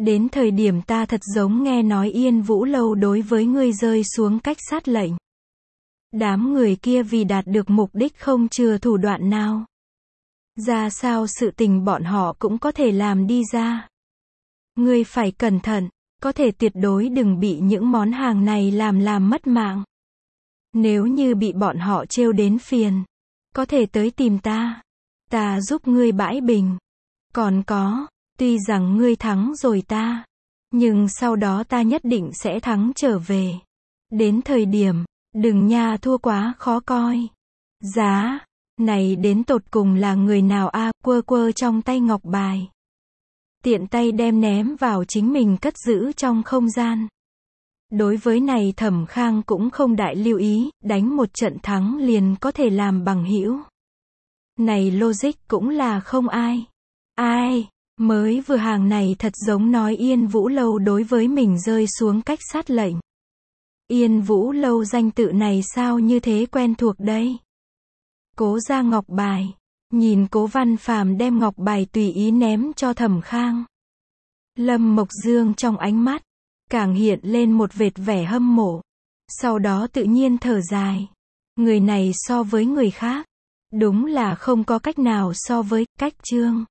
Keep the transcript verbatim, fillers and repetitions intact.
Đến thời điểm ta thật giống nghe nói Yên Vũ Lâu đối với ngươi rơi xuống cách sát lệnh. Đám người kia vì đạt được mục đích không chừa thủ đoạn nào. Ra sao sự tình bọn họ cũng có thể làm đi ra. Ngươi phải cẩn thận, có thể tuyệt đối đừng bị những món hàng này làm làm mất mạng. Nếu như bị bọn họ trêu đến phiền, có thể tới tìm ta. Ta giúp ngươi bãi bình. Còn có, tuy rằng ngươi thắng rồi ta, nhưng sau đó ta nhất định sẽ thắng trở về. Đến thời điểm, đừng nha thua quá khó coi. Giá, này đến tột cùng là người nào a? À, quơ quơ trong tay ngọc bài. Tiện tay đem ném vào chính mình cất giữ trong không gian. Đối với này Thẩm Khang cũng không đại lưu ý, đánh một trận thắng liền có thể làm bằng hữu. Này logic cũng là không ai. Ai, mới vừa hàng này thật giống nói Yên Vũ Lâu đối với mình rơi xuống cách sát lệnh. Yên Vũ Lâu danh tự này sao như thế quen thuộc đây? Cố ra ngọc bài. Nhìn Cố Văn Phàm đem ngọc bài tùy ý ném cho Thẩm Khang. Lâm Mộc Dương trong ánh mắt, càng hiện lên một vệt vẻ hâm mộ. Sau đó tự nhiên thở dài. Người này so với người khác, đúng là không có cách nào so với cách Trương.